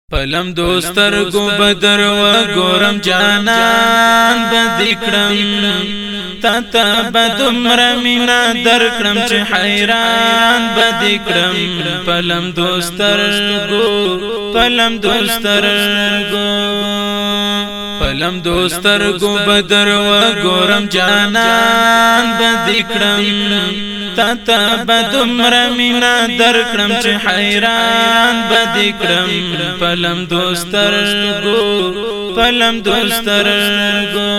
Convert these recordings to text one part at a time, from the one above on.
پلم دوستر گو بدر و گورم جانان بدکرم تا بدمر مینا درکرم چه حیران بدکرم پلم دوستر گو پلم دوستر گو بدر و گورم جانان بدکرم تا بدمر مینا درکرم چه حیران بدکرم پلم دوستر گو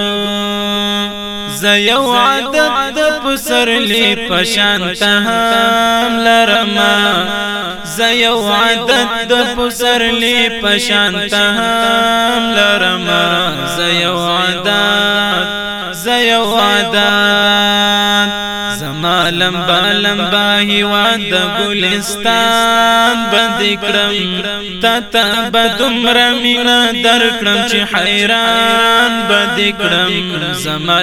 زیو عادت د پسرلی پشانت هم لرما زیو عادت د پسرلی پشانت هم لرما زیو عادت زما لمبا هیواد د گلستان بدکرم تا بدمر مینا درکرم چه حیران بدکرم زما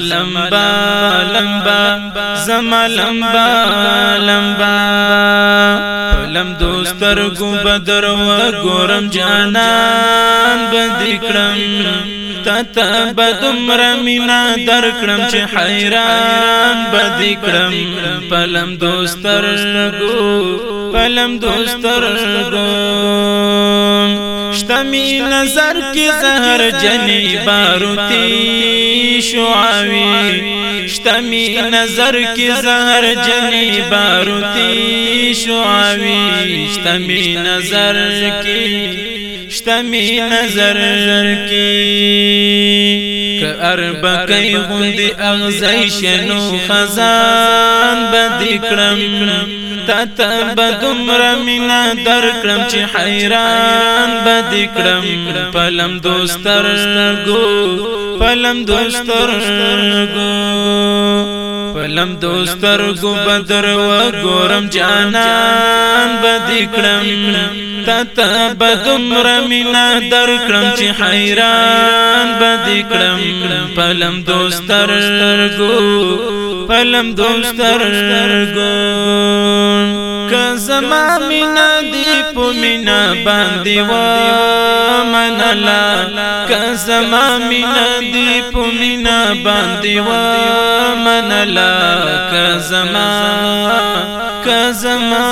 لمبا پلم دوستر گو بدر و گورم جانان بدکرم تا بدمر مینا درکرم چه حیران بدکرم پلم دوستر گو شتمی نظر کی زهر جنی باروتی شعاوی شتمی نظر کی زهر جنی باروتی شعاوی شتمی نظر کی که اربکی غندی اغزیشنو خزان بدکرم تا بدمر مینا درکرم چه حیران بدکرم پلم دوستر گو بدر و گورم جانان بدکرم تا بدمر مینا درکرم چه حیران بدکرم پلم دوستر گو کزما مینا دی پو مینا باندی و منلا کزما مینا دی پو مینا باندی و منلا کزما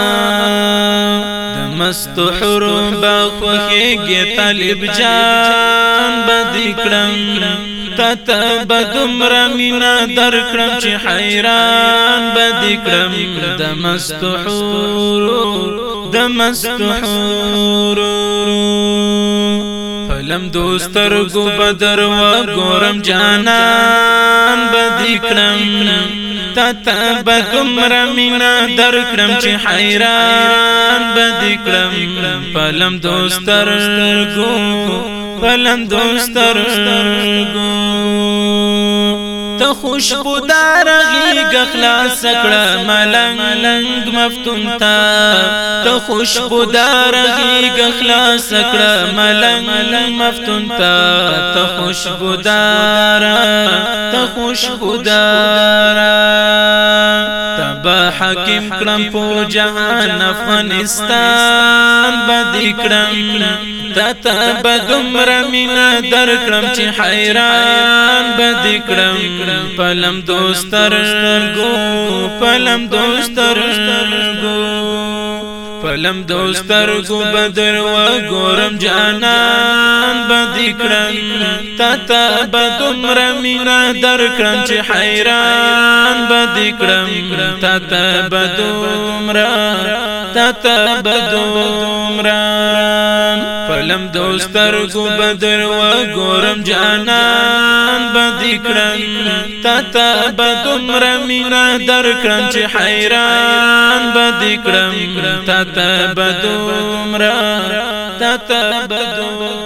دمست حروم باخوخیگی طالب جان بدکرم تا بدمر مینا درکرم چه حیران بدکرم دمست حور پلم دوستر گو بدر و گورم جانان بدکرم تا بدمر مینا درکرم چه حیران بدکرم پلم دوستر گو تا خوشبو دارغی گخلاص کړه ملنګ مفتون تا خوشبو دارغی گخلاص کړه ملنګ مفتون تا خوشبو دارا تبا حکیم کړم په جهان افغانستان بدکرم تا بدمر مینا درکرم چه حیران بدکرم پلم دوستر گو بدر و گورم جانان بدکرم تا بدمر مینا درکرم چه حیران بدکرم تا بدمر پلم دوستر گو بدر و گورم جانان بدکرم تا بدمر مینا درکرم چه حیران بدکرم تا بدمر